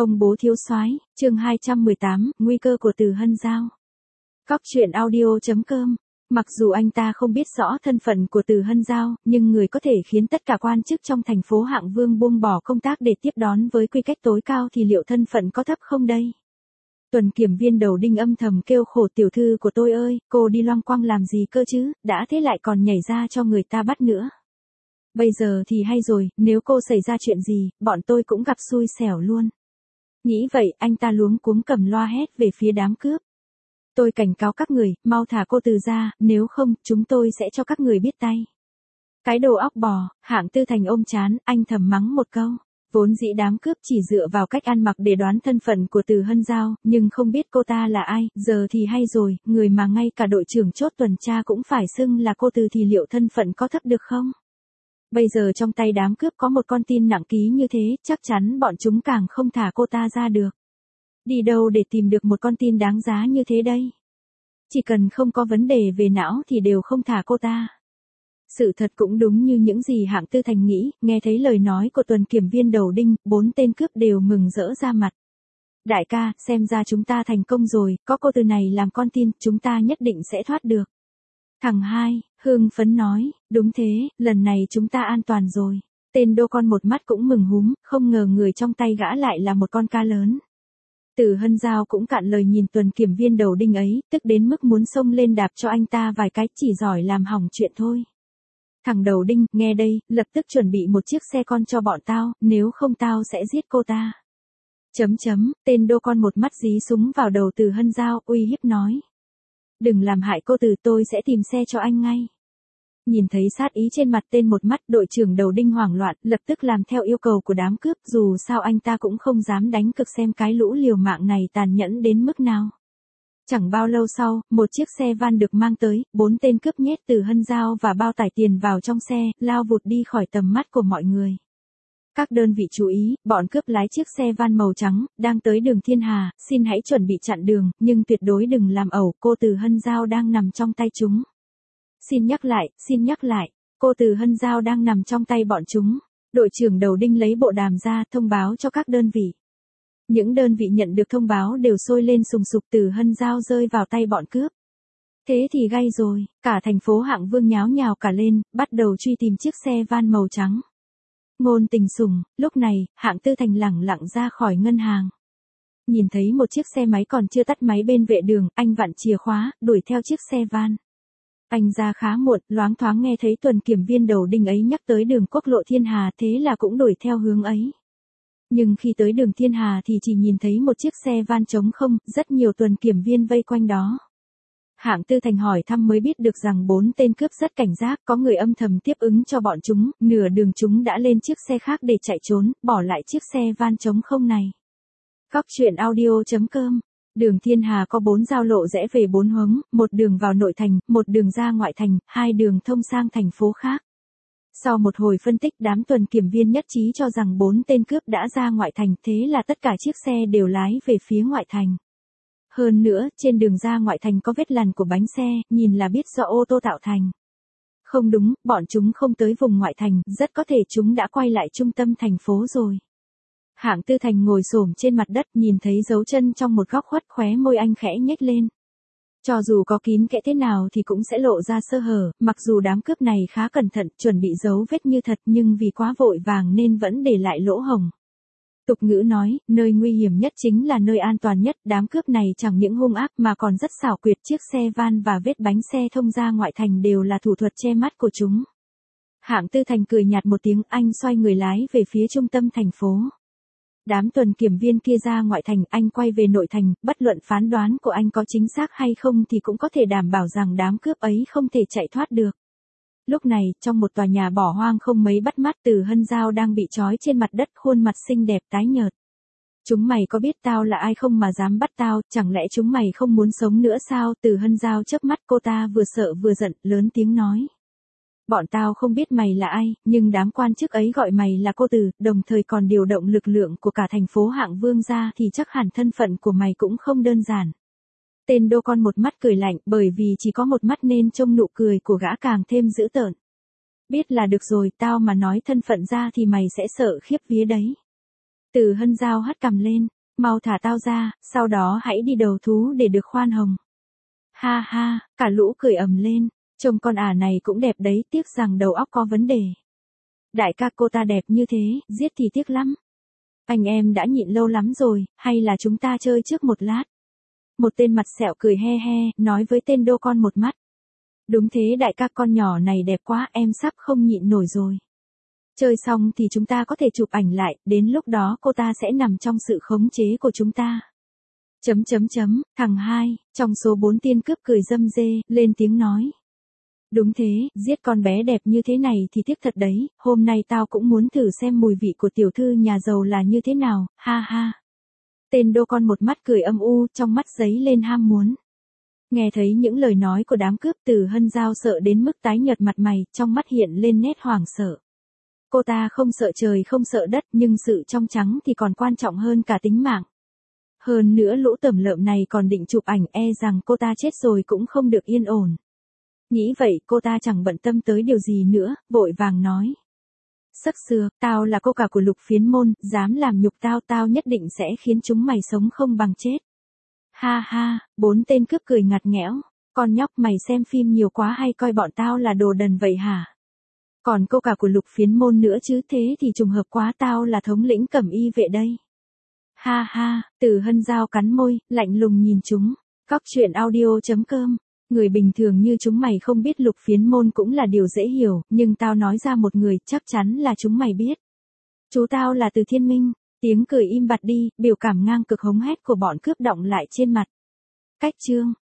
Ông bố thiếu soái, chương 218, nguy cơ của Từ Hân Giao. Cóc truyện audio.com. Mặc dù anh ta không biết rõ thân phận của Từ Hân Giao, nhưng người có thể khiến tất cả quan chức trong thành phố Hạng Vương buông bỏ công tác để tiếp đón với quy cách tối cao thì liệu thân phận có thấp không đây? Tuần kiểm viên Đầu Đinh âm thầm kêu khổ, tiểu thư của tôi ơi, cô đi loăng quăng làm gì cơ chứ, đã thế lại còn nhảy ra cho người ta bắt nữa. Bây giờ thì hay rồi, nếu cô xảy ra chuyện gì, bọn tôi cũng gặp xui xẻo luôn. Nghĩ vậy, anh ta luống cuống cầm loa hét về phía đám cướp. Tôi cảnh cáo các người, mau thả cô Từ ra, nếu không, chúng tôi sẽ cho các người biết tay. Cái đồ óc bò, Hạng Tư Thành ôm chán, anh thầm mắng một câu. Vốn dĩ đám cướp chỉ dựa vào cách ăn mặc để đoán thân phận của Từ Hân Giao, nhưng không biết cô ta là ai, giờ thì hay rồi, người mà ngay cả đội trưởng chốt tuần tra cũng phải xưng là cô Từ thì liệu thân phận có thấp được không? Bây giờ trong tay đám cướp có một con tin nặng ký như thế, chắc chắn bọn chúng càng không thả cô ta ra được. Đi đâu để tìm được một con tin đáng giá như thế đây? Chỉ cần không có vấn đề về não thì đều không thả cô ta. Sự thật cũng đúng như những gì Hạng Tư Thành nghĩ, nghe thấy lời nói của tuần kiểm viên Đầu Đinh, 4 tên cướp đều mừng rỡ ra mặt. Đại ca, xem ra chúng ta thành công rồi, có cô Từ này làm con tin, chúng ta nhất định sẽ thoát được. Thằng hai, hưng phấn nói, đúng thế, lần này chúng ta an toàn rồi. Tên đô con một mắt cũng mừng húm, không ngờ người trong tay gã lại là một con cá lớn. Từ Hân Giao cũng cạn lời nhìn tuần kiểm viên Đầu Đinh ấy, tức đến mức muốn xông lên đạp cho anh ta vài cái, chỉ giỏi làm hỏng chuyện thôi. Thằng Đầu Đinh, nghe đây, lập tức chuẩn bị một chiếc xe con cho bọn tao, nếu không tao sẽ giết cô ta. Tên đô con một mắt dí súng vào đầu Từ Hân Giao, uy hiếp nói. Đừng làm hại cô Từ, tôi sẽ tìm xe cho anh ngay. Nhìn thấy sát ý trên mặt tên một mắt, đội trưởng Đầu Đinh hoảng loạn, lập tức làm theo yêu cầu của đám cướp, dù sao anh ta cũng không dám đánh cược xem cái lũ liều mạng này tàn nhẫn đến mức nào. Chẳng bao lâu sau, một chiếc xe van được mang tới, 4 tên cướp nhét Từ Hân Giao và bao tải tiền vào trong xe, lao vụt đi khỏi tầm mắt của mọi người. Các đơn vị chú ý, bọn cướp lái chiếc xe van màu trắng, đang tới đường Thiên Hà, xin hãy chuẩn bị chặn đường, nhưng tuyệt đối đừng làm ẩu, cô Từ Hân Giao đang nằm trong tay chúng. Xin nhắc lại, cô Từ Hân Giao đang nằm trong tay bọn chúng. Đội trưởng Đầu Đinh lấy bộ đàm ra, thông báo cho các đơn vị. Những đơn vị nhận được thông báo đều sôi lên sùng sục, Từ Hân Giao rơi vào tay bọn cướp. Thế thì gay rồi, cả thành phố Hạng Vương nháo nhào cả lên, bắt đầu truy tìm chiếc xe van màu trắng. Ngôn Tình Sùng, lúc này, Hạng Tư Thành lẳng lặng ra khỏi ngân hàng. Nhìn thấy một chiếc xe máy còn chưa tắt máy bên vệ đường, anh vặn chìa khóa, đuổi theo chiếc xe van. Anh ra khá muộn, loáng thoáng nghe thấy tuần kiểm viên Đầu Đinh ấy nhắc tới đường quốc lộ Thiên Hà, thế là cũng đuổi theo hướng ấy. Nhưng khi tới đường Thiên Hà thì chỉ nhìn thấy một chiếc xe van trống không, rất nhiều tuần kiểm viên vây quanh đó. Hạng Tư Thành hỏi thăm mới biết được rằng 4 tên cướp rất cảnh giác, có người âm thầm tiếp ứng cho bọn chúng, nửa đường chúng đã lên chiếc xe khác để chạy trốn, bỏ lại chiếc xe van trống không này. Cóc truyện audio.com. Đường Thiên Hà có 4 giao lộ rẽ về 4 hướng, một đường vào nội thành, một đường ra ngoại thành, 2 đường thông sang thành phố khác. Sau một hồi phân tích, đám tuần kiểm viên nhất trí cho rằng 4 tên cướp đã ra ngoại thành, thế là tất cả chiếc xe đều lái về phía ngoại thành. Hơn nữa, trên đường ra ngoại thành có vết lằn của bánh xe, nhìn là biết do ô tô tạo thành. Không đúng, bọn chúng không tới vùng ngoại thành, rất có thể chúng đã quay lại trung tâm thành phố rồi. Hạng Tư Thành ngồi xổm trên mặt đất, nhìn thấy dấu chân trong một góc khuất, khóe môi anh khẽ nhếch lên. Cho dù có kín kẽ thế nào thì cũng sẽ lộ ra sơ hở, mặc dù đám cướp này khá cẩn thận, chuẩn bị giấu vết như thật nhưng vì quá vội vàng nên vẫn để lại lỗ hổng. Tục ngữ nói, nơi nguy hiểm nhất chính là nơi an toàn nhất, đám cướp này chẳng những hung ác mà còn rất xảo quyệt, chiếc xe van và vết bánh xe thông ra ngoại thành đều là thủ thuật che mắt của chúng. Hạng Tư Thành cười nhạt một tiếng, anh xoay người lái về phía trung tâm thành phố. Đám tuần kiểm viên kia ra ngoại thành, anh quay về nội thành, bất luận phán đoán của anh có chính xác hay không thì cũng có thể đảm bảo rằng đám cướp ấy không thể chạy thoát được. Lúc này, trong một tòa nhà bỏ hoang không mấy bắt mắt, Từ Hân Giao đang bị trói trên mặt đất, khuôn mặt xinh đẹp tái nhợt. Chúng mày có biết tao là ai không mà dám bắt tao, chẳng lẽ chúng mày không muốn sống nữa sao? Từ Hân Giao chớp mắt, cô ta vừa sợ vừa giận, lớn tiếng nói. Bọn tao không biết mày là ai, nhưng đám quan chức ấy gọi mày là cô Từ, đồng thời còn điều động lực lượng của cả thành phố Hạng Vương ra thì chắc hẳn thân phận của mày cũng không đơn giản. Tên đô con một mắt cười lạnh, bởi vì chỉ có một mắt nên trông nụ cười của gã càng thêm dữ tợn. Biết là được rồi, tao mà nói thân phận ra thì mày sẽ sợ khiếp vía đấy. Từ Hân Giao hất cằm lên, mau thả tao ra, sau đó hãy đi đầu thú để được khoan hồng. Ha ha, cả lũ cười ầm lên, trông con ả này cũng đẹp đấy, tiếc rằng đầu óc có vấn đề. Đại ca cô ta đẹp như thế, giết thì tiếc lắm. Anh em đã nhịn lâu lắm rồi, hay là chúng ta chơi trước một lát. Một tên mặt sẹo cười he he, nói với tên đô con một mắt. Đúng thế đại ca, con nhỏ này đẹp quá, em sắp không nhịn nổi rồi. Chơi xong thì chúng ta có thể chụp ảnh lại, đến lúc đó cô ta sẽ nằm trong sự khống chế của chúng ta. Thằng hai, trong số 4 tiên cướp cười râm rê, lên tiếng nói. Đúng thế, giết con bé đẹp như thế này thì tiếc thật đấy, hôm nay tao cũng muốn thử xem mùi vị của tiểu thư nhà giàu là như thế nào, ha ha. Tên đô con một mắt cười âm u, trong mắt giấy lên ham muốn. Nghe thấy những lời nói của đám cướp, Từ Hân Giao sợ đến mức tái nhợt mặt mày, trong mắt hiện lên nét hoảng sợ. Cô ta không sợ trời không sợ đất, nhưng sự trong trắng thì còn quan trọng hơn cả tính mạng. Hơn nữa lũ tẩm lợm này còn định chụp ảnh, e rằng cô ta chết rồi cũng không được yên ổn. Nghĩ vậy cô ta chẳng bận tâm tới điều gì nữa, vội vàng nói. Sắc sưa, tao là cô cả của Lục Phiến Môn, dám làm nhục tao, tao nhất định sẽ khiến chúng mày sống không bằng chết. Ha ha, 4 tên cướp cười ngặt nghẽo, con nhóc mày xem phim nhiều quá hay coi bọn tao là đồ đần vậy hả? Còn cô cả của Lục Phiến Môn nữa chứ, thế thì trùng hợp quá, tao là thống lĩnh cẩm y vệ đây. Ha ha, Từ Hân Giao cắn môi, lạnh lùng nhìn chúng. Cóc truyện audio.com. Người bình thường như chúng mày không biết Lục Phiến Môn cũng là điều dễ hiểu, nhưng tao nói ra một người, chắc chắn là chúng mày biết. Chú tao là Từ Thiên Minh. Tiếng cười im bặt đi, biểu cảm ngang cực hống hét của bọn cướp đọng lại trên mặt. Cách chương